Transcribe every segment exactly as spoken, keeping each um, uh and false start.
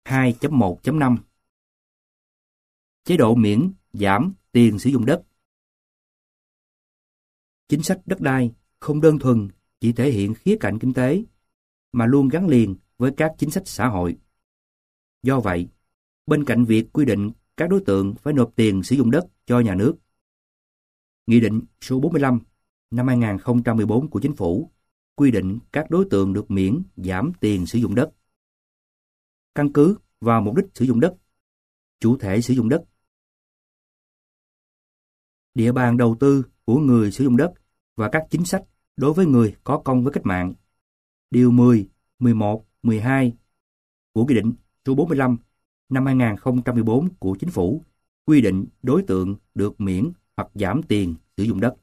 hai chấm một chấm năm. Chế độ miễn giảm tiền sử dụng đất. Chính sách đất đai không đơn thuần chỉ thể hiện khía cạnh kinh tế, mà luôn gắn liền với các chính sách xã hội. Do vậy, bên cạnh việc quy định các đối tượng phải nộp tiền sử dụng đất cho nhà nước, Nghị định số bốn mươi lăm năm hai nghìn không trăm mười bốn của Chính phủ quy định các đối tượng được miễn giảm tiền sử dụng đất. Căn cứ vào mục đích sử dụng đất, chủ thể sử dụng đất, địa bàn đầu tư của người sử dụng đất và các chính sách đối với người có công với cách mạng. Điều mười, mười một, mười hai của Nghị định số bốn mươi lăm năm hai nghìn không trăm mười bốn của Chính phủ quy định đối tượng được miễn hoặc giảm tiền sử dụng đất.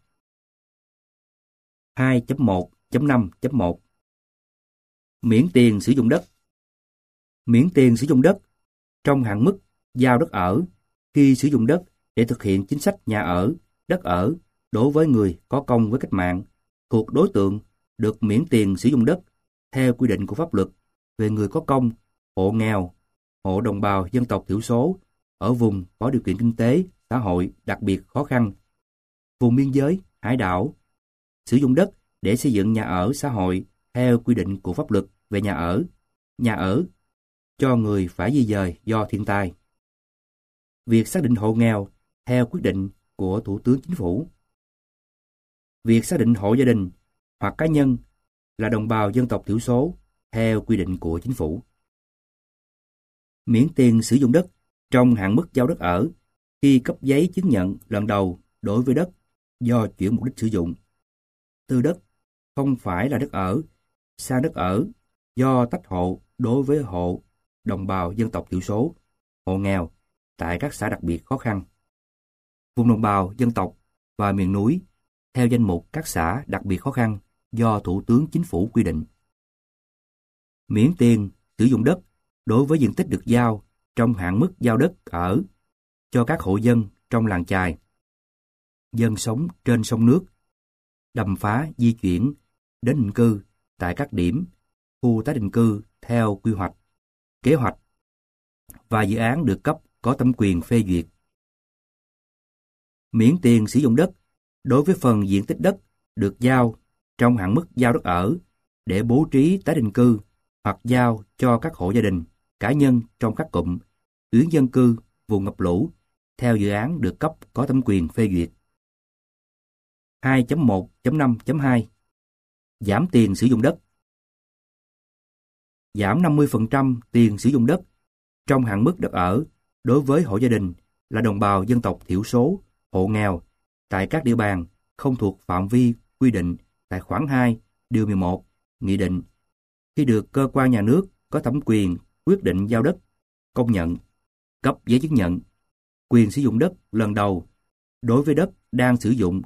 hai chấm một chấm năm chấm một. Miễn tiền sử dụng đất. Miễn tiền sử dụng đất trong hạn mức giao đất ở khi sử dụng đất để thực hiện chính sách nhà ở, đất ở đối với người có công với cách mạng thuộc đối tượng được miễn tiền sử dụng đất theo quy định của pháp luật về người có công, hộ nghèo, hộ đồng bào dân tộc thiểu số ở vùng có điều kiện kinh tế, xã hội đặc biệt khó khăn, vùng biên giới, hải đảo, sử dụng đất để xây dựng nhà ở xã hội theo quy định của pháp luật về nhà ở, nhà ở cho người phải di dời do thiên tai. Việc xác định hộ nghèo theo quyết định của Thủ tướng Chính phủ. Việc xác định hộ gia đình hoặc cá nhân là đồng bào dân tộc thiểu số theo quy định của Chính phủ. Miễn tiền sử dụng đất trong hạn mức giao đất ở khi cấp giấy chứng nhận lần đầu đối với đất do chuyển mục đích sử dụng. Từ đất không phải là đất ở sang đất ở do tách hộ đối với hộ đồng bào dân tộc thiểu số, hộ nghèo tại các xã đặc biệt khó khăn, vùng đồng bào dân tộc và miền núi theo danh mục các xã đặc biệt khó khăn do Thủ tướng Chính phủ quy định. Miễn tiền sử dụng đất đối với diện tích được giao trong hạn mức giao đất ở cho các hộ dân trong làng chài, dân sống trên sông nước, đầm phá di chuyển đến định cư tại các điểm, khu tái định cư theo quy hoạch, kế hoạch và dự án được cấp có thẩm quyền phê duyệt. Miễn tiền sử dụng đất đối với phần diện tích đất được giao trong hạn mức giao đất ở để bố trí tái định cư hoặc giao cho các hộ gia đình, cá nhân trong các cụm, tuyến dân cư, vùng ngập lũ theo dự án được cấp có thẩm quyền phê duyệt. hai chấm một chấm năm chấm hai. Giảm tiền sử dụng đất. Giảm năm mươi phần trăm tiền sử dụng đất trong hạn mức đất ở đối với hộ gia đình là đồng bào dân tộc thiểu số, hộ nghèo tại các địa bàn không thuộc phạm vi quy định tại khoản hai, điều mười một, Nghị định khi được cơ quan nhà nước có thẩm quyền quyết định giao đất, công nhận, cấp giấy chứng nhận, quyền sử dụng đất lần đầu đối với đất đang sử dụng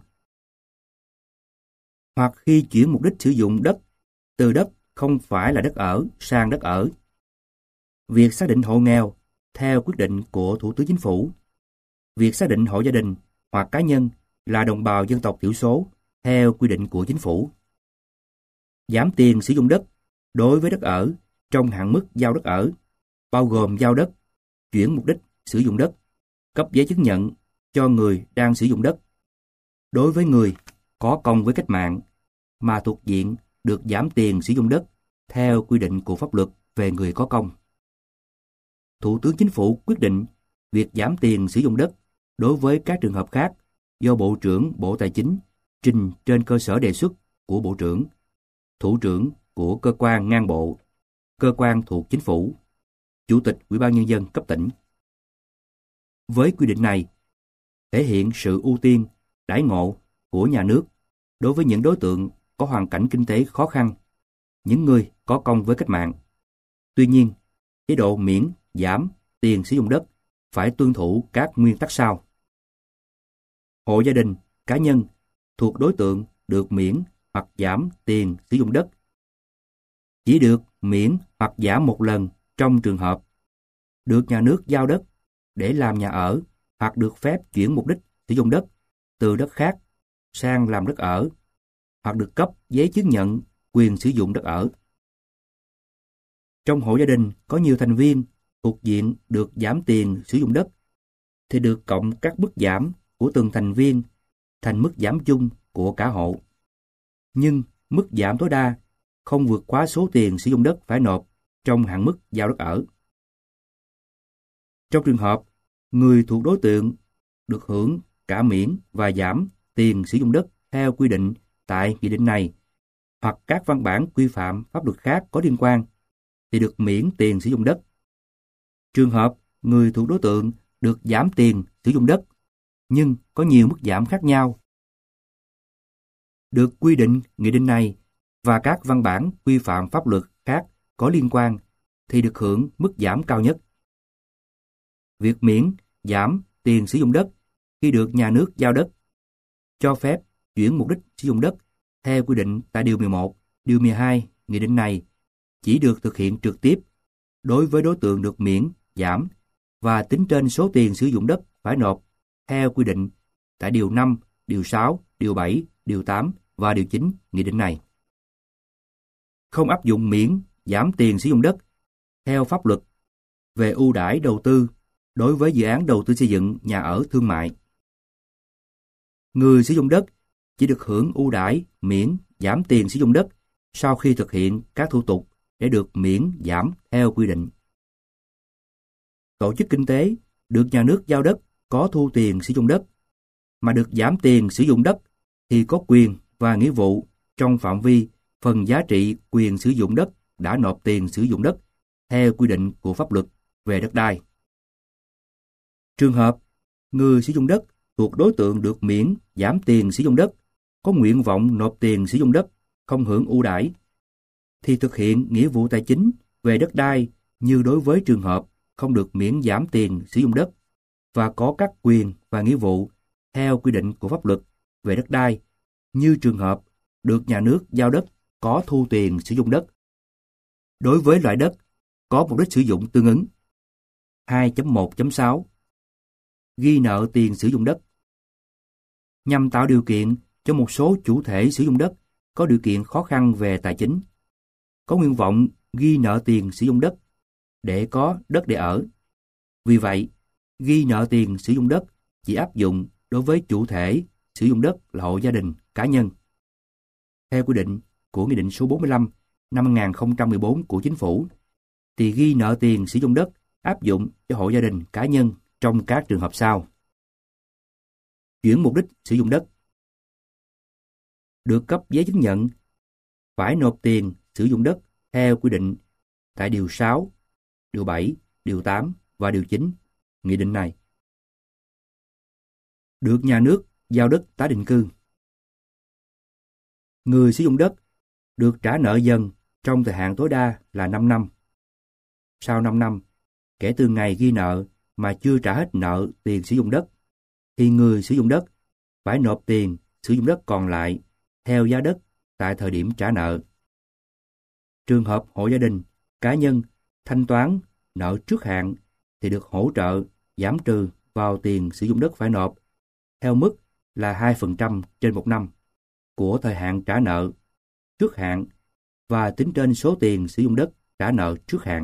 hoặc khi chuyển mục đích sử dụng đất từ đất không phải là đất ở sang đất ở. Việc xác định hộ nghèo theo quyết định của Thủ tướng Chính phủ. Việc xác định hộ gia đình hoặc cá nhân là đồng bào dân tộc thiểu số theo quy định của Chính phủ. Giảm tiền sử dụng đất đối với đất ở trong hạn mức giao đất ở, bao gồm giao đất, chuyển mục đích sử dụng đất, cấp giấy chứng nhận cho người đang sử dụng đất. Đối với người có công với cách mạng mà thuộc diện được giảm tiền sử dụng đất theo quy định của pháp luật về người có công. Thủ tướng Chính phủ quyết định việc giảm tiền sử dụng đất đối với các trường hợp khác do Bộ trưởng Bộ Tài chính trình trên cơ sở đề xuất của Bộ trưởng, Thủ trưởng của cơ quan ngang bộ, cơ quan thuộc Chính phủ, Chủ tịch Ủy ban Nhân dân cấp tỉnh. Với quy định này, thể hiện sự ưu tiên, đãi ngộ của nhà nước đối với những đối tượng có hoàn cảnh kinh tế khó khăn, những người có công với cách mạng. Tuy nhiên, chế độ miễn, giảm tiền sử dụng đất phải tuân thủ các nguyên tắc sau. Hộ gia đình, cá nhân thuộc đối tượng được miễn hoặc giảm tiền sử dụng đất chỉ được miễn hoặc giảm một lần trong trường hợp được nhà nước giao đất để làm nhà ở hoặc được phép chuyển mục đích sử dụng đất từ đất khác sang làm đất ở hoặc được cấp giấy chứng nhận quyền sử dụng đất ở. Trong hộ gia đình có nhiều thành viên thuộc diện được giảm tiền sử dụng đất thì được cộng các mức giảm của từng thành viên thành mức giảm chung của cả hộ. Nhưng mức giảm tối đa không vượt quá số tiền sử dụng đất phải nộp trong hạn mức giao đất ở. Trong trường hợp người thuộc đối tượng được hưởng cả miễn và giảm tiền sử dụng đất theo quy định tại nghị định này hoặc các văn bản quy phạm pháp luật khác có liên quan thì được miễn tiền sử dụng đất. Trường hợp người thuộc đối tượng được giảm tiền sử dụng đất nhưng có nhiều mức giảm khác nhau được quy định nghị định này và các văn bản quy phạm pháp luật khác có liên quan thì được hưởng mức giảm cao nhất. Việc miễn giảm tiền sử dụng đất khi được nhà nước giao đất cho phép chuyển mục đích sử dụng đất theo quy định tại điều mười một, điều mười hai nghị định này chỉ được thực hiện trực tiếp đối với đối tượng được miễn giảm và tính trên số tiền sử dụng đất phải nộp theo quy định tại điều năm, điều sáu, điều bảy, điều tám và điều chín nghị định này. Không áp dụng miễn giảm tiền sử dụng đất theo pháp luật về ưu đãi đầu tư đối với dự án đầu tư xây dựng nhà ở thương mại. Người sử dụng đất chỉ được hưởng ưu đãi miễn giảm tiền sử dụng đất sau khi thực hiện các thủ tục để được miễn giảm theo quy định. Tổ chức kinh tế được nhà nước giao đất có thu tiền sử dụng đất, mà được giảm tiền sử dụng đất thì có quyền và nghĩa vụ trong phạm vi phần giá trị quyền sử dụng đất đã nộp tiền sử dụng đất theo quy định của pháp luật về đất đai. Trường hợp người sử dụng đất thuộc đối tượng được miễn giảm tiền sử dụng đất có nguyện vọng nộp tiền sử dụng đất không hưởng ưu đãi thì thực hiện nghĩa vụ tài chính về đất đai như đối với trường hợp không được miễn giảm tiền sử dụng đất và có các quyền và nghĩa vụ theo quy định của pháp luật về đất đai như trường hợp được nhà nước giao đất có thu tiền sử dụng đất. Đối với loại đất có mục đích sử dụng tương ứng. hai chấm một chấm sáu Ghi nợ tiền sử dụng đất. Nhằm tạo điều kiện cho một số chủ thể sử dụng đất có điều kiện khó khăn về tài chính, có nguyện vọng ghi nợ tiền sử dụng đất để có đất để ở. Vì vậy, ghi nợ tiền sử dụng đất chỉ áp dụng đối với chủ thể sử dụng đất là hộ gia đình, cá nhân. Theo quy định của Nghị định số bốn mươi lăm năm hai nghìn không trăm mười bốn của Chính phủ, thì ghi nợ tiền sử dụng đất áp dụng cho hộ gia đình, cá nhân trong các trường hợp sau. Chuyển mục đích sử dụng đất. Được cấp giấy chứng nhận phải nộp tiền sử dụng đất theo quy định tại điều sáu, điều bảy, điều tám và điều chín nghị định này. Được nhà nước giao đất tái định cư. Người sử dụng đất được trả nợ dần trong thời hạn tối đa là năm năm. Sau năm năm, kể từ ngày ghi nợ mà chưa trả hết nợ tiền sử dụng đất, thì người sử dụng đất phải nộp tiền sử dụng đất còn lại theo giá đất tại thời điểm trả nợ. Trường hợp hộ gia đình, cá nhân thanh toán nợ trước hạn thì được hỗ trợ giảm trừ vào tiền sử dụng đất phải nộp theo mức là hai phần trăm trên một năm của thời hạn trả nợ trước hạn và tính trên số tiền sử dụng đất trả nợ trước hạn.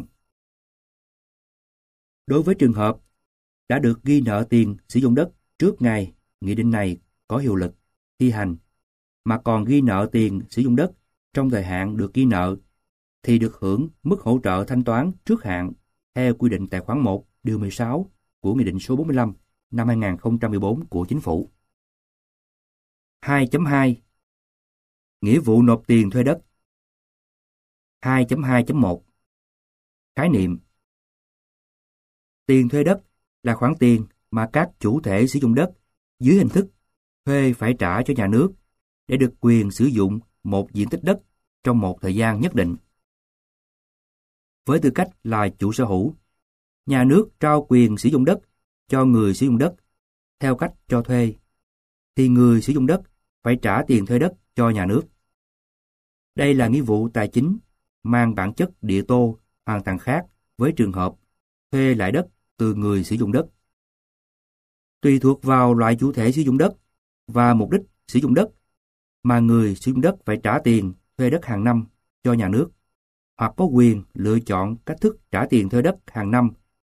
Đối với trường hợp đã được ghi nợ tiền sử dụng đất trước ngày nghị định này có hiệu lực thi hành mà còn ghi nợ tiền sử dụng đất trong thời hạn được ghi nợ thì được hưởng mức hỗ trợ thanh toán trước hạn theo quy định tại khoản một điều mười sáu của Nghị định số bốn mươi lăm năm hai nghìn không trăm mười bốn của Chính phủ. hai chấm hai Nghĩa vụ nộp tiền thuê đất. hai chấm hai chấm một Khái niệm. Tiền thuê đất là khoản tiền mà các chủ thể sử dụng đất dưới hình thức thuê phải trả cho nhà nước để được quyền sử dụng một diện tích đất trong một thời gian nhất định. Với tư cách là chủ sở hữu, nhà nước trao quyền sử dụng đất cho người sử dụng đất theo cách cho thuê, thì người sử dụng đất phải trả tiền thuê đất cho nhà nước. Đây là nghĩa vụ tài chính mang bản chất địa tô hoàn toàn khác với trường hợp thuê lại đất từ người sử dụng đất. Tùy thuộc vào loại chủ thể sử dụng đất và mục đích sử dụng đất mà người sử dụng đất phải trả tiền thuê đất hàng năm cho nhà nước, hoặc có quyền lựa chọn cách thức trả tiền thuê đất hàng năm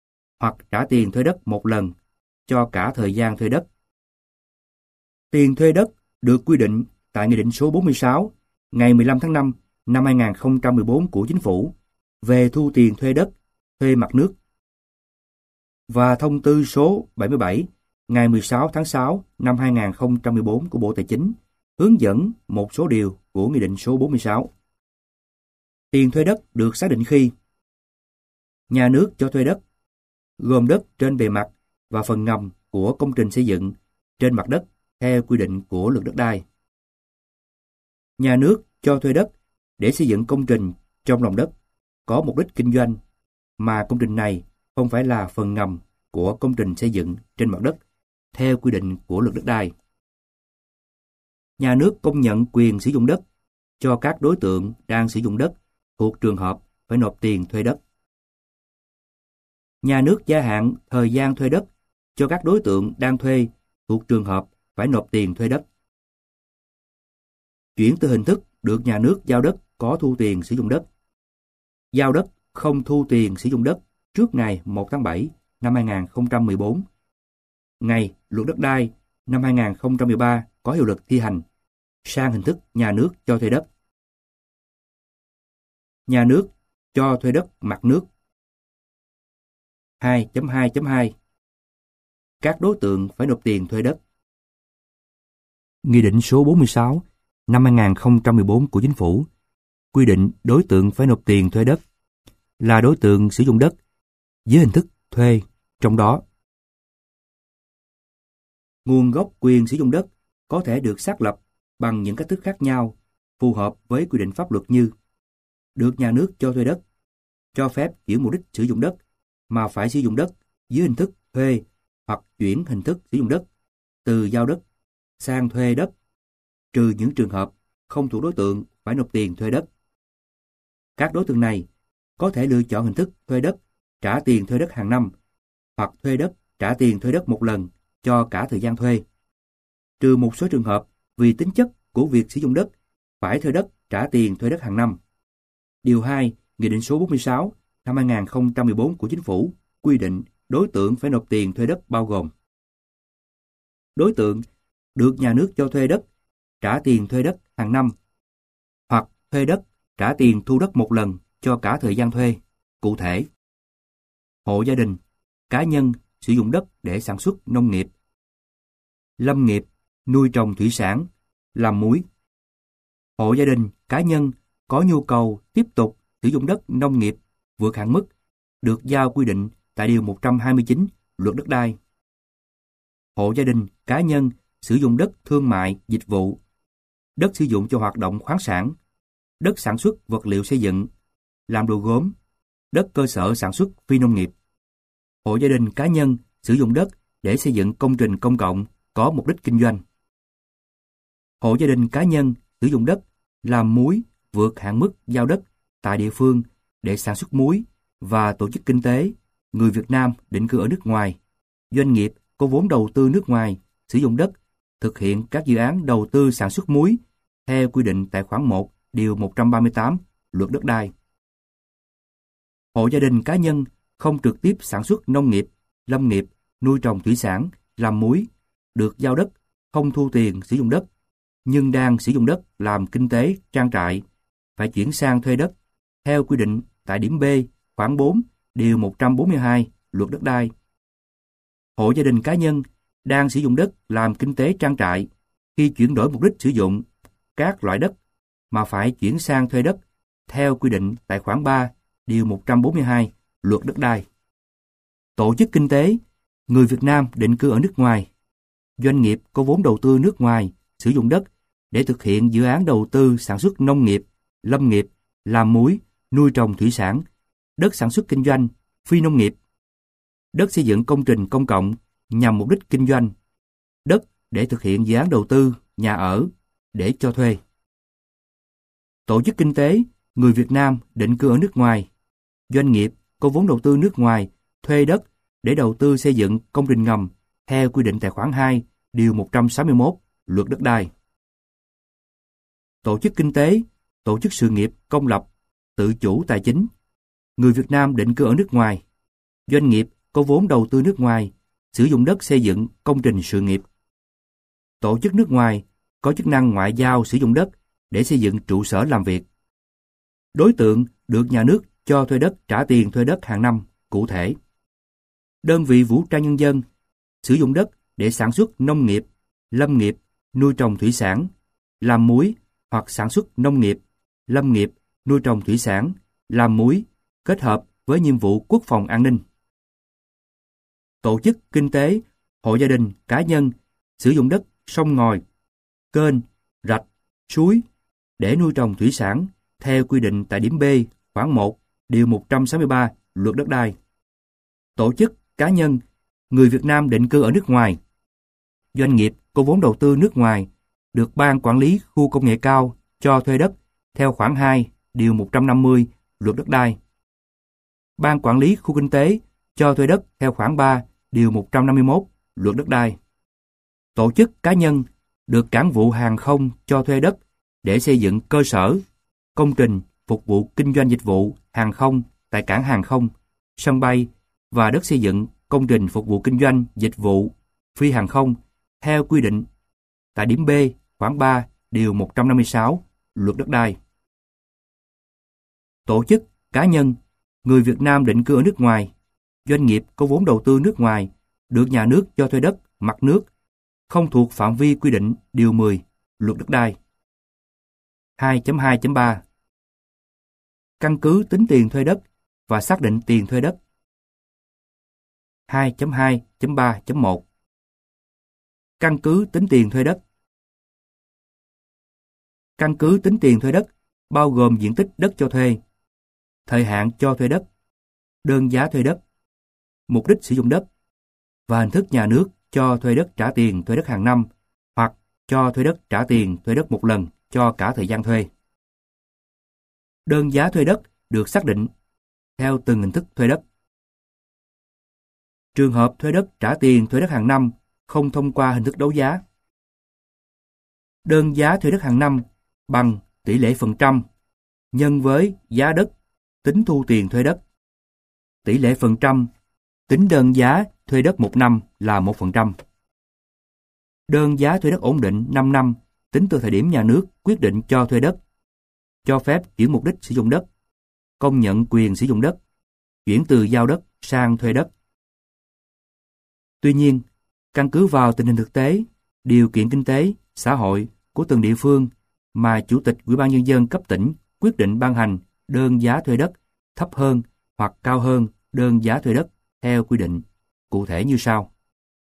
hoặc trả tiền thuê đất một lần cho cả thời gian thuê đất. Tiền thuê đất được quy định tại Nghị định số bốn mươi sáu ngày mười lăm tháng năm năm hai nghìn không trăm mười bốn của Chính phủ về thu tiền thuê đất, thuê mặt nước và Thông tư số bảy mươi bảy ngày mười sáu tháng sáu năm hai nghìn không trăm mười bốn của Bộ Tài chính hướng dẫn một số điều của Nghị định số bốn mươi sáu. Tiền thuê đất được xác định khi nhà nước cho thuê đất, gồm đất trên bề mặt và phần ngầm của công trình xây dựng trên mặt đất theo quy định của Luật Đất đai. Nhà nước cho thuê đất để xây dựng công trình trong lòng đất có mục đích kinh doanh mà công trình này không phải là phần ngầm của công trình xây dựng trên mặt đất theo quy định của Luật Đất đai. Nhà nước công nhận quyền sử dụng đất cho các đối tượng đang sử dụng đất thuộc trường hợp phải nộp tiền thuê đất. Nhà nước gia hạn thời gian thuê đất cho các đối tượng đang thuê thuộc trường hợp phải nộp tiền thuê đất. Chuyển từ hình thức được nhà nước giao đất có thu tiền sử dụng đất, giao đất không thu tiền sử dụng đất trước ngày một tháng bảy năm hai nghìn không trăm mười bốn, ngày Luật Đất đai năm hai nghìn không trăm mười ba có hiệu lực thi hành, sang hình thức nhà nước cho thuê đất. Nhà nước cho thuê đất mặt nước. hai chấm hai chấm hai Các đối tượng phải nộp tiền thuê đất. Nghị định số bốn mươi sáu năm hai nghìn không trăm mười bốn của Chính phủ quy định đối tượng phải nộp tiền thuê đất là đối tượng sử dụng đất dưới hình thức thuê, trong đó nguồn gốc quyền sử dụng đất có thể được xác lập bằng những cách thức khác nhau phù hợp với quy định pháp luật như được nhà nước cho thuê đất, cho phép chuyển mục đích sử dụng đất mà phải sử dụng đất dưới hình thức thuê hoặc chuyển hình thức sử dụng đất từ giao đất sang thuê đất, trừ những trường hợp không thuộc đối tượng phải nộp tiền thuê đất. Các đối tượng này có thể lựa chọn hình thức thuê đất, trả tiền thuê đất hàng năm hoặc thuê đất, trả tiền thuê đất một lần cho cả thời gian thuê, trừ một số trường hợp vì tính chất của việc sử dụng đất phải thuê đất, trả tiền thuê đất hàng năm. Điều hai, Nghị định số bốn mươi sáu năm hai nghìn không trăm mười bốn của Chính phủ quy định đối tượng phải nộp tiền thuê đất bao gồm đối tượng được nhà nước cho thuê đất, trả tiền thuê đất hàng năm hoặc thuê đất, trả tiền thu đất một lần cho cả thời gian thuê. Cụ thể, hộ gia đình, cá nhân sử dụng đất để sản xuất nông nghiệp, lâm nghiệp, nuôi trồng thủy sản, làm muối. Hộ gia đình, cá nhân có nhu cầu tiếp tục sử dụng đất nông nghiệp vượt hạn mức được giao quy định tại Điều một trăm hai mươi chín Luật Đất đai. Hộ gia đình, cá nhân sử dụng đất thương mại, dịch vụ, đất sử dụng cho hoạt động khoáng sản, đất sản xuất vật liệu xây dựng, làm đồ gốm, đất cơ sở sản xuất phi nông nghiệp. Hộ gia đình, cá nhân sử dụng đất để xây dựng công trình công cộng có mục đích kinh doanh. Hộ gia đình, cá nhân sử dụng đất làm muối vượt hạn mức giao đất tại địa phương để sản xuất muối và tổ chức kinh tế, người Việt Nam định cư ở nước ngoài, doanh nghiệp có vốn đầu tư nước ngoài sử dụng đất thực hiện các dự án đầu tư sản xuất muối theo quy định tại khoản một Điều một trăm ba mươi tám Luật Đất đai. Hộ gia đình, cá nhân không trực tiếp sản xuất nông nghiệp, lâm nghiệp, nuôi trồng thủy sản, làm muối, được giao đất, không thu tiền sử dụng đất, nhưng đang sử dụng đất làm kinh tế trang trại, phải chuyển sang thuê đất theo quy định tại điểm B khoản bốn Điều một trăm bốn mươi hai Luật Đất đai. Hộ gia đình, cá nhân đang sử dụng đất làm kinh tế trang trại khi chuyển đổi mục đích sử dụng các loại đất mà phải chuyển sang thuê đất theo quy định tại khoản ba Điều một trăm bốn mươi hai Luật Đất đai. Tổ chức kinh tế, người Việt Nam định cư ở nước ngoài, doanh nghiệp có vốn đầu tư nước ngoài sử dụng đất để thực hiện dự án đầu tư sản xuất nông nghiệp, lâm nghiệp, làm muối, nuôi trồng thủy sản, đất sản xuất kinh doanh, phi nông nghiệp, đất xây dựng công trình công cộng nhằm mục đích kinh doanh, đất để thực hiện dự án đầu tư, nhà ở, để cho thuê. Tổ chức kinh tế, người Việt Nam định cư ở nước ngoài, doanh nghiệp có vốn đầu tư nước ngoài thuê đất để đầu tư xây dựng công trình ngầm theo quy định tại khoản hai Điều một trăm sáu mươi mốt Luật Đất đai. Tổ chức kinh tế, tổ chức sự nghiệp công lập, tự chủ tài chính, người Việt Nam định cư ở nước ngoài, doanh nghiệp có vốn đầu tư nước ngoài sử dụng đất xây dựng công trình sự nghiệp. Tổ chức nước ngoài có chức năng ngoại giao sử dụng đất để xây dựng trụ sở làm việc. Đối tượng được nhà nước cho thuê đất trả tiền thuê đất hàng năm cụ thể. Đơn vị vũ trang nhân dân sử dụng đất để sản xuất nông nghiệp, lâm nghiệp, nuôi trồng thủy sản, làm muối hoặc sản xuất nông nghiệp, lâm nghiệp, nuôi trồng thủy sản, làm muối kết hợp với nhiệm vụ quốc phòng an ninh. Tổ chức kinh tế, hộ gia đình, cá nhân sử dụng đất sông ngòi, kênh, rạch, suối để nuôi trồng thủy sản theo quy định tại điểm B khoản một điều một trăm sáu mươi ba Luật đất đai. Tổ chức, cá nhân, người Việt Nam định cư ở nước ngoài, doanh nghiệp có vốn đầu tư nước ngoài được Ban Quản lý Khu Công nghệ cao cho thuê đất theo khoản hai điều một trăm năm mươi Luật đất đai. Ban Quản lý Khu Kinh tế cho thuê đất theo khoản ba điều một trăm năm mươi mốt Luật đất đai. Tổ chức, cá nhân được Cảng vụ Hàng không cho thuê đất để xây dựng cơ sở, công trình phục vụ kinh doanh dịch vụ hàng không tại cảng hàng không, sân bay và đất xây dựng công trình phục vụ kinh doanh dịch vụ phi hàng không theo quy định tại điểm B khoản ba điều một trăm năm mươi sáu Luật đất đai. Tổ chức, cá nhân, người Việt Nam định cư ở nước ngoài, doanh nghiệp có vốn đầu tư nước ngoài được nhà nước cho thuê đất mặt nước không thuộc phạm vi quy định điều mười Luật đất đai. hai chấm hai chấm ba Căn cứ tính tiền thuê đất và xác định tiền thuê đất. hai chấm hai chấm ba chấm một Căn cứ tính tiền thuê đất. Căn cứ tính tiền thuê đất bao gồm diện tích đất cho thuê, thời hạn cho thuê đất, đơn giá thuê đất, mục đích sử dụng đất và hình thức nhà nước cho thuê đất trả tiền thuê đất hàng năm hoặc cho thuê đất trả tiền thuê đất một lần cho cả thời gian thuê. Đơn giá thuê đất được xác định theo từng hình thức thuê đất. Trường hợp thuê đất trả tiền thuê đất hàng năm không thông qua hình thức đấu giá. Đơn giá thuê đất hàng năm bằng tỷ lệ phần trăm nhân với giá đất tính thu tiền thuê đất. Tỷ lệ phần trăm tính đơn giá thuê đất một năm là một phần trăm. Đơn giá thuê đất ổn định năm năm tính từ thời điểm nhà nước quyết định cho thuê đất, cho phép chuyển mục đích sử dụng đất, công nhận quyền sử dụng đất, chuyển từ giao đất sang thuê đất. Tuy nhiên, căn cứ vào tình hình thực tế, điều kiện kinh tế, xã hội của từng địa phương mà Chủ tịch Ủy ban Nhân dân cấp tỉnh quyết định ban hành đơn giá thuê đất thấp hơn hoặc cao hơn đơn giá thuê đất theo quy định, cụ thể như sau.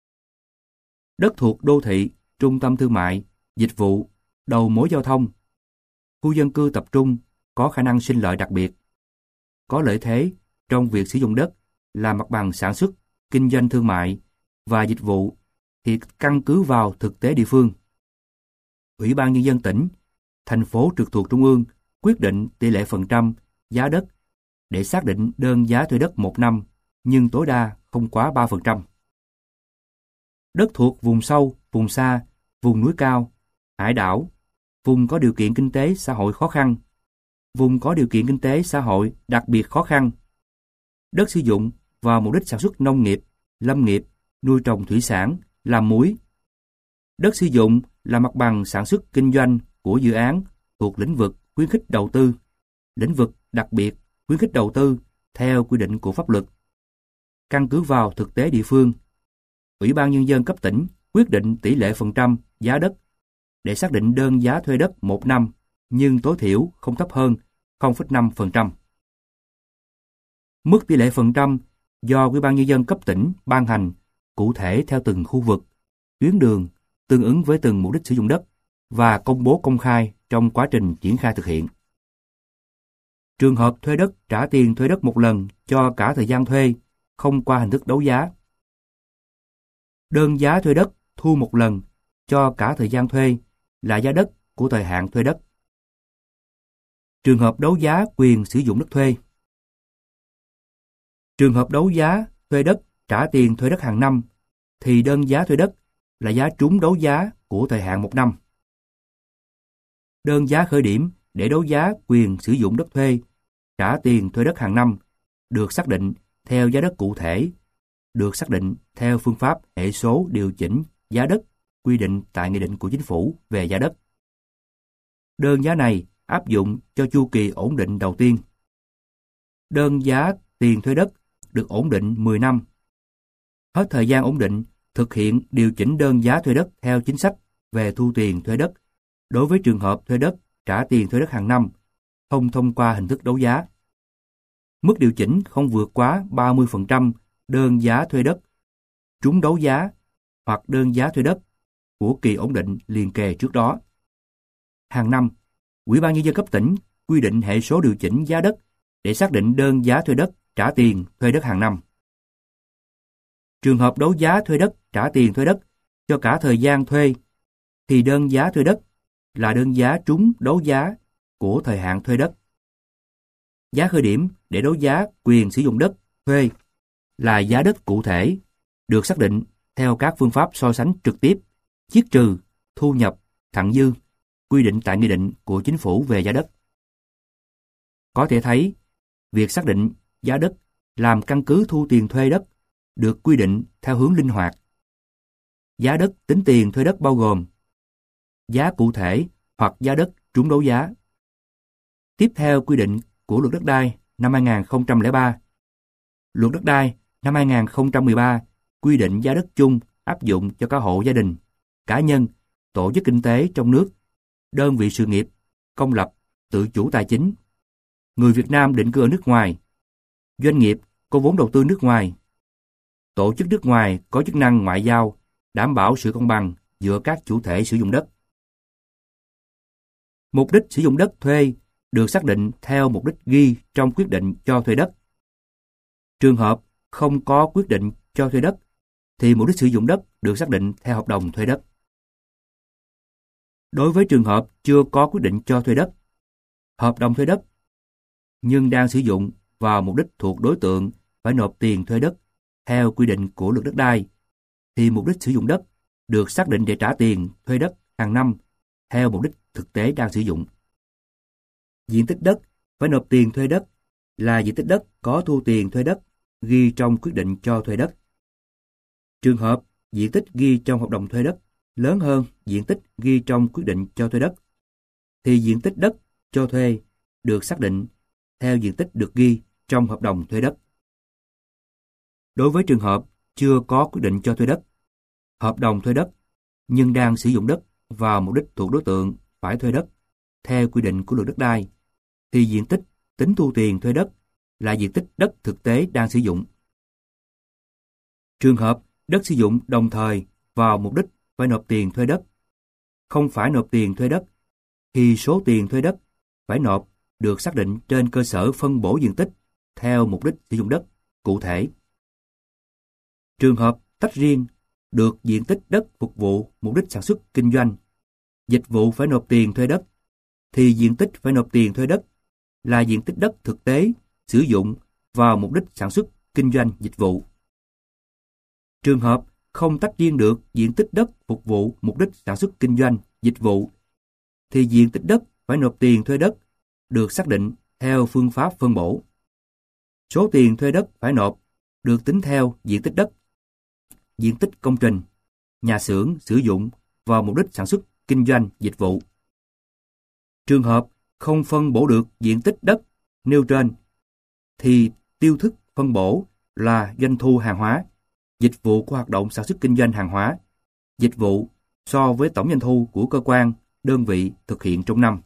Đất thuộc đô thị, trung tâm thương mại, dịch vụ, đầu mối giao thông, khu dân cư tập trung có khả năng sinh lợi đặc biệt, có lợi thế trong việc sử dụng đất là mặt bằng sản xuất, kinh doanh thương mại và dịch vụ thì căn cứ vào thực tế địa phương. Ủy ban Nhân dân tỉnh, thành phố trực thuộc Trung ương quyết định tỷ lệ phần trăm giá đất để xác định đơn giá thuê đất một năm, nhưng tối đa không quá ba phần trăm. Đất thuộc vùng sâu, vùng xa, vùng núi cao, hải đảo, vùng có điều kiện kinh tế xã hội khó khăn, vùng có điều kiện kinh tế xã hội đặc biệt khó khăn. Đất sử dụng vào mục đích sản xuất nông nghiệp, lâm nghiệp, nuôi trồng thủy sản, làm muối. Đất sử dụng là mặt bằng sản xuất kinh doanh của dự án thuộc lĩnh vực khuyến khích đầu tư, lĩnh vực đặc biệt khuyến khích đầu tư theo quy định của pháp luật. Căn cứ vào thực tế địa phương, Ủy ban Nhân dân cấp tỉnh quyết định tỷ lệ phần trăm giá đất để xác định đơn giá thuê đất một năm, nhưng tối thiểu không thấp hơn không phẩy năm phần trăm. Mức tỷ lệ phần trăm do Ủy ban Nhân dân cấp tỉnh ban hành cụ thể theo từng khu vực, tuyến đường, tương ứng với từng mục đích sử dụng đất và công bố công khai trong quá trình triển khai thực hiện. Trường hợp thuê đất trả tiền thuê đất một lần cho cả thời gian thuê, không qua hình thức đấu giá. Đơn giá thuê đất thu một lần cho cả thời gian thuê là giá đất của thời hạn thuê đất. Trường hợp đấu giá quyền sử dụng đất thuê. Trường hợp đấu giá thuê đất trả tiền thuê đất hàng năm thì đơn giá thuê đất là giá trúng đấu giá của thời hạn một năm. Đơn giá khởi điểm để đấu giá quyền sử dụng đất thuê trả tiền thuê đất hàng năm được xác định theo giá đất cụ thể được xác định theo phương pháp hệ số điều chỉnh giá đất quy định tại Nghị định của Chính phủ về giá đất. Đơn giá này áp dụng cho chu kỳ ổn định đầu tiên. Đơn giá tiền thuê đất được ổn định mười năm. Hết thời gian ổn định, thực hiện điều chỉnh đơn giá thuê đất theo chính sách về thu tiền thuê đất đối với trường hợp thuê đất trả tiền thuê đất hàng năm, không thông qua hình thức đấu giá. Mức điều chỉnh không vượt quá ba mươi phần trăm đơn giá thuê đất trúng đấu giá hoặc đơn giá thuê đất của kỳ ổn định liền kề trước đó. Hàng năm, Ủy ban Nhân dân cấp tỉnh quy định hệ số điều chỉnh giá đất để xác định đơn giá thuê đất trả tiền thuê đất hàng năm. Trường hợp đấu giá thuê đất trả tiền thuê đất cho cả thời gian thuê thì đơn giá thuê đất là đơn giá trúng đấu giá của thời hạn thuê đất. Giá khởi điểm để đấu giá quyền sử dụng đất thuê là giá đất cụ thể, được xác định theo các phương pháp so sánh trực tiếp, chiết trừ, thu nhập, thặng dư, quy định tại Nghị định của Chính phủ về giá đất. Có thể thấy, việc xác định giá đất làm căn cứ thu tiền thuê đất được quy định theo hướng linh hoạt. Giá đất tính tiền thuê đất bao gồm giá cụ thể hoặc giá đất trúng đấu giá. Tiếp theo quy định của Luật Đất đai năm hai nghìn không trăm lẻ ba. Luật Đất đai năm hai nghìn không trăm mười ba quy định giá đất chung áp dụng cho các hộ gia đình, cá nhân, tổ chức kinh tế trong nước, đơn vị sự nghiệp, công lập, tự chủ tài chính, người Việt Nam định cư ở nước ngoài, doanh nghiệp có vốn đầu tư nước ngoài, tổ chức nước ngoài có chức năng ngoại giao, đảm bảo sự công bằng giữa các chủ thể sử dụng đất. Mục đích sử dụng đất thuê được xác định theo mục đích ghi trong quyết định cho thuê đất. Trường hợp không có quyết định cho thuê đất thì mục đích sử dụng đất được xác định theo hợp đồng thuê đất. Đối với trường hợp chưa có quyết định cho thuê đất, hợp đồng thuê đất nhưng đang sử dụng vào mục đích thuộc đối tượng phải nộp tiền thuê đất theo quy định của Luật Đất đai thì mục đích sử dụng đất được xác định để trả tiền thuê đất hàng năm theo mục đích thực tế đang sử dụng. Diện tích đất phải nộp tiền thuê đất là diện tích đất có thu tiền thuê đất ghi trong quyết định cho thuê đất. Trường hợp diện tích ghi trong hợp đồng thuê đất lớn hơn diện tích ghi trong quyết định cho thuê đất thì diện tích đất cho thuê được xác định theo diện tích được ghi trong hợp đồng thuê đất. Đối với trường hợp chưa có quyết định cho thuê đất, hợp đồng thuê đất nhưng đang sử dụng đất vào mục đích thuộc đối tượng phải thuê đất theo quy định của Luật Đất đai thì diện tích tính thu tiền thuê đất là diện tích đất thực tế đang sử dụng. Trường hợp đất sử dụng đồng thời vào mục đích phải nộp tiền thuê đất, không phải nộp tiền thuê đất thì số tiền thuê đất phải nộp được xác định trên cơ sở phân bổ diện tích theo mục đích sử dụng đất cụ thể. Trường hợp tách riêng được diện tích đất phục vụ mục đích sản xuất kinh doanh, dịch vụ phải nộp tiền thuê đất thì diện tích phải nộp tiền thuê đất là diện tích đất thực tế sử dụng vào mục đích sản xuất kinh doanh dịch vụ. Trường hợp không tách riêng được diện tích đất phục vụ mục đích sản xuất kinh doanh dịch vụ thì diện tích đất phải nộp tiền thuê đất được xác định theo phương pháp phân bổ. Số tiền thuê đất phải nộp được tính theo diện tích đất, diện tích công trình, nhà xưởng sử dụng vào mục đích sản xuất kinh doanh dịch vụ. Trường hợp không phân bổ được diện tích đất nêu trên thì tiêu thức phân bổ là doanh thu hàng hóa, dịch vụ của hoạt động sản xuất kinh doanh hàng hóa, dịch vụ so với tổng doanh thu của cơ quan, đơn vị thực hiện trong năm.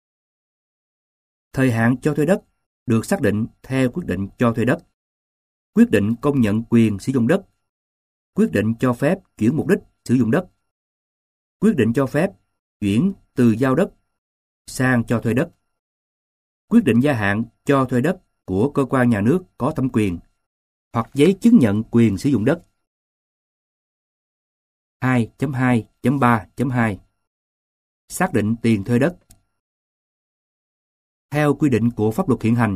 Thời hạn cho thuê đất được xác định theo quyết định cho thuê đất, quyết định công nhận quyền sử dụng đất, quyết định cho phép chuyển mục đích sử dụng đất, quyết định cho phép chuyển từ giao đất sang cho thuê đất, quyết định gia hạn cho thuê đất của cơ quan nhà nước có thẩm quyền hoặc giấy chứng nhận quyền sử dụng đất. hai chấm hai chấm ba chấm hai Xác định tiền thuê đất. Theo quy định của pháp luật hiện hành,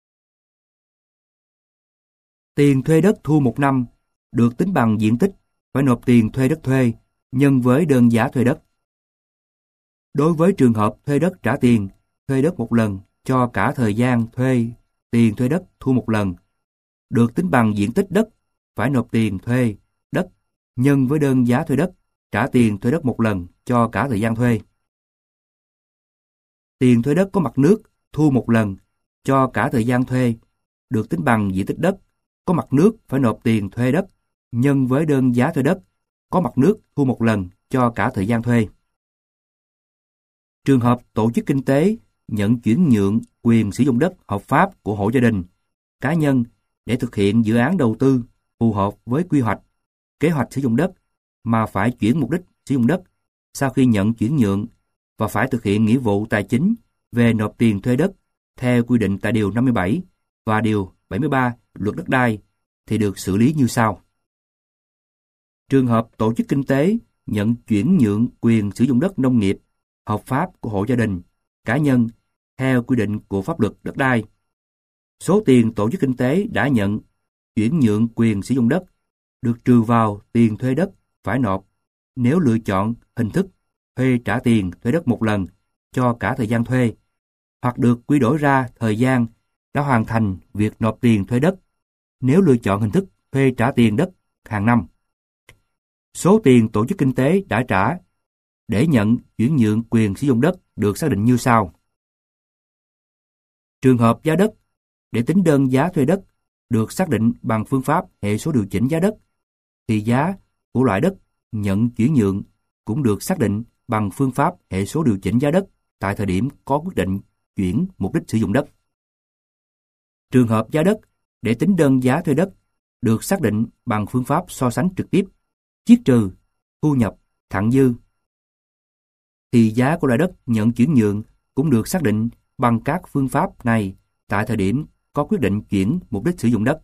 tiền thuê đất thu một năm được tính bằng diện tích phải nộp tiền thuê đất thuê nhân với đơn giá thuê đất. Đối với trường hợp thuê đất trả tiền thuê đất một lần cho cả thời gian thuê tiền thuê đất thu một lần, được tính bằng diện tích đất phải nộp tiền thuê đất nhân với đơn giá thuê đất, trả tiền thuê đất một lần cho cả thời gian thuê. Tiền thuê đất có mặt nước thu một lần cho cả thời gian thuê được tính bằng diện tích đất có mặt nước phải nộp tiền thuê đất nhân với đơn giá thuê đất có mặt nước thu một lần cho cả thời gian thuê. Trường hợp tổ chức kinh tế nhận chuyển nhượng quyền sử dụng đất hợp pháp của hộ gia đình, cá nhân để thực hiện dự án đầu tư phù hợp với quy hoạch, kế hoạch sử dụng đất mà phải chuyển mục đích sử dụng đất sau khi nhận chuyển nhượng và phải thực hiện nghĩa vụ tài chính về nộp tiền thuê đất theo quy định tại Điều năm mươi bảy và Điều bảy mươi ba Luật Đất đai thì được xử lý như sau. Trường hợp tổ chức kinh tế nhận chuyển nhượng quyền sử dụng đất nông nghiệp hợp pháp của hộ gia đình, cá nhân theo quy định của pháp luật đất đai. Số tiền tổ chức kinh tế đã nhận chuyển nhượng quyền sử dụng đất được trừ vào tiền thuê đất phải nộp nếu lựa chọn hình thức thuê trả tiền thuê đất một lần cho cả thời gian thuê, hoặc được quy đổi ra thời gian đã hoàn thành việc nộp tiền thuê đất nếu lựa chọn hình thức thuê trả tiền đất hàng năm. Số tiền tổ chức kinh tế đã trả để nhận chuyển nhượng quyền sử dụng đất được xác định như sau. Trường hợp giá đất để tính đơn giá thuê đất được xác định bằng phương pháp hệ số điều chỉnh giá đất, thì giá của loại đất nhận chuyển nhượng cũng được xác định bằng phương pháp hệ số điều chỉnh giá đất tại thời điểm có quyết định chuyển mục đích sử dụng đất. Trường hợp giá đất để tính đơn giá thuê đất được xác định bằng phương pháp so sánh trực tiếp, chiết trừ, thu nhập, thặng dư, thì giá của loại đất nhận chuyển nhượng cũng được xác định bằng các phương pháp này tại thời điểm có quyết định chuyển mục đích sử dụng đất.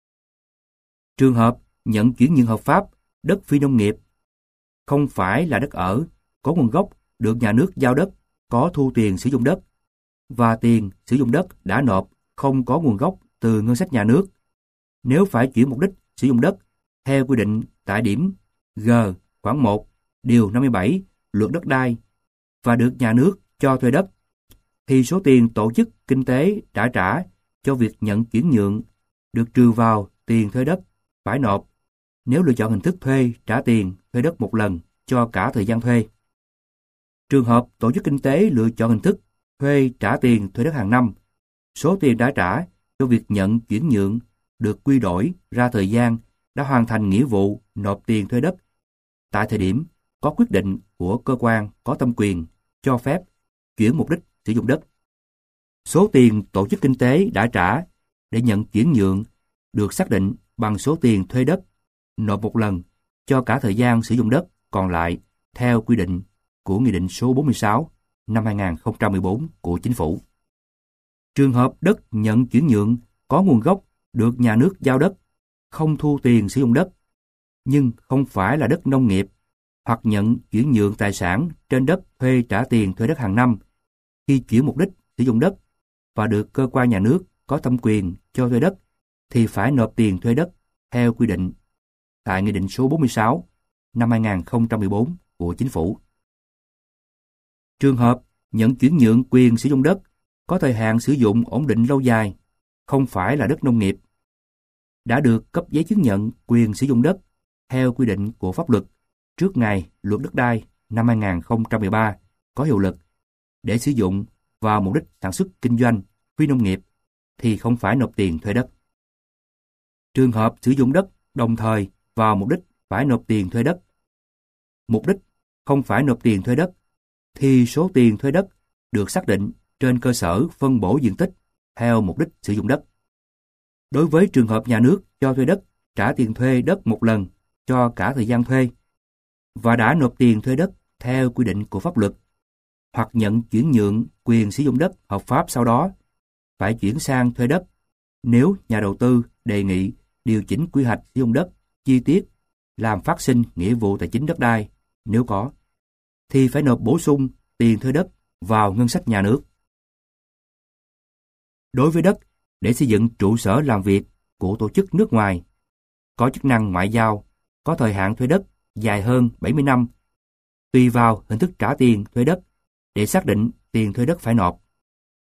Trường hợp nhận chuyển nhượng hợp pháp đất phi nông nghiệp không phải là đất ở, có nguồn gốc được nhà nước giao đất, có thu tiền sử dụng đất và tiền sử dụng đất đã nộp không có nguồn gốc từ ngân sách nhà nước. Nếu phải chuyển mục đích sử dụng đất theo quy định tại điểm G khoản một Điều năm mươi bảy Luật Đất đai và được nhà nước cho thuê đất, thì số tiền tổ chức kinh tế đã trả cho việc nhận chuyển nhượng được trừ vào tiền thuê đất phải nộp nếu lựa chọn hình thức thuê trả tiền thuê đất một lần cho cả thời gian thuê. Trường hợp tổ chức kinh tế lựa chọn hình thức thuê trả tiền thuê đất hàng năm, số tiền đã trả cho việc nhận chuyển nhượng được quy đổi ra thời gian đã hoàn thành nghĩa vụ nộp tiền thuê đất tại thời điểm có quyết định của cơ quan có thẩm quyền cho phép chuyển mục đích sử dụng đất. Số tiền tổ chức kinh tế đã trả để nhận chuyển nhượng được xác định bằng số tiền thuê đất nộp một lần cho cả thời gian sử dụng đất còn lại theo quy định của Nghị định số bốn mươi sáu năm hai nghìn không trăm mười bốn của Chính phủ. Trường hợp đất nhận chuyển nhượng có nguồn gốc được nhà nước giao đất, không thu tiền sử dụng đất, nhưng không phải là đất nông nghiệp, hoặc nhận chuyển nhượng tài sản trên đất thuê trả tiền thuê đất hàng năm khi chuyển mục đích sử dụng đất và được cơ quan nhà nước có thẩm quyền cho thuê đất, thì phải nộp tiền thuê đất theo quy định tại Nghị định số bốn mươi sáu năm hai nghìn không trăm mười bốn của Chính phủ. Trường hợp nhận chuyển nhượng quyền sử dụng đất có thời hạn sử dụng ổn định lâu dài, không phải là đất nông nghiệp, đã được cấp giấy chứng nhận quyền sử dụng đất theo quy định của pháp luật trước ngày Luật Đất đai năm hai nghìn không trăm mười ba có hiệu lực để sử dụng vào mục đích sản xuất kinh doanh phi nông nghiệp thì không phải nộp tiền thuê đất. Trường hợp sử dụng đất đồng thời vào mục đích phải nộp tiền thuê đất, mục đích không phải nộp tiền thuê đất, thì số tiền thuê đất được xác định trên cơ sở phân bổ diện tích theo mục đích sử dụng đất. Đối với trường hợp nhà nước cho thuê đất trả tiền thuê đất một lần cho cả thời gian thuê và đã nộp tiền thuê đất theo quy định của pháp luật, hoặc nhận chuyển nhượng quyền sử dụng đất hợp pháp sau đó, phải chuyển sang thuê đất nếu nhà đầu tư đề nghị điều chỉnh quy hoạch sử dụng đất chi tiết làm phát sinh nghĩa vụ tài chính đất đai, nếu có, thì phải nộp bổ sung tiền thuê đất vào ngân sách nhà nước. Đối với đất để xây dựng trụ sở làm việc của tổ chức nước ngoài, có chức năng ngoại giao, có thời hạn thuê đất dài hơn bảy mươi năm, tùy vào hình thức trả tiền thuê đất để xác định tiền thuê đất phải nộp.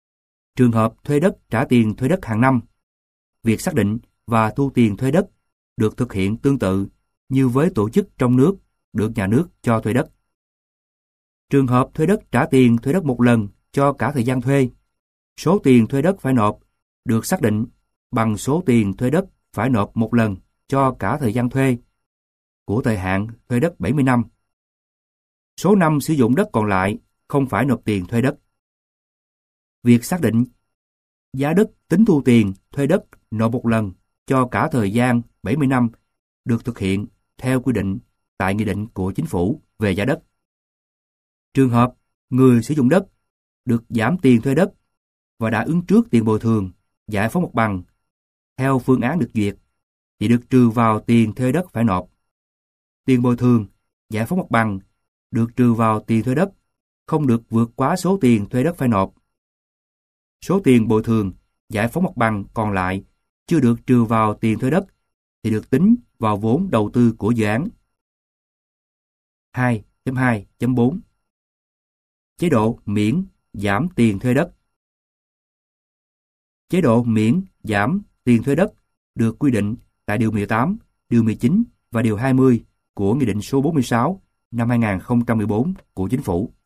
Trường hợp thuê đất trả tiền thuê đất hàng năm, việc xác định và thu tiền thuê đất được thực hiện tương tự như với tổ chức trong nước được nhà nước cho thuê đất. Trường hợp thuê đất trả tiền thuê đất một lần cho cả thời gian thuê, số tiền thuê đất phải nộp được xác định bằng số tiền thuê đất phải nộp một lần cho cả thời gian thuê của thời hạn thuê đất bảy mươi năm. Số năm sử dụng đất còn lại không phải nộp tiền thuê đất. Việc xác định giá đất tính thu tiền thuê đất nộp một lần cho cả thời gian bảy mươi năm được thực hiện theo quy định tại Nghị định của Chính phủ về giá đất. Trường hợp người sử dụng đất được giảm tiền thuê đất và đã ứng trước tiền bồi thường, giải phóng mặt bằng theo phương án được duyệt thì được trừ vào tiền thuê đất phải nộp. Tiền bồi thường, giải phóng mặt bằng được trừ vào tiền thuê đất, không được vượt quá số tiền thuê đất phải nộp. Số tiền bồi thường, giải phóng mặt bằng còn lại chưa được trừ vào tiền thuê đất thì được tính vào vốn đầu tư của dự án. hai chấm hai chấm bốn Chế độ miễn giảm tiền thuê đất. Chế độ miễn giảm tiền thuê đất được quy định tại Điều mười tám, Điều mười chín và Điều hai mươi của Nghị định số bốn mươi sáu năm hai nghìn không trăm mười bốn của Chính phủ.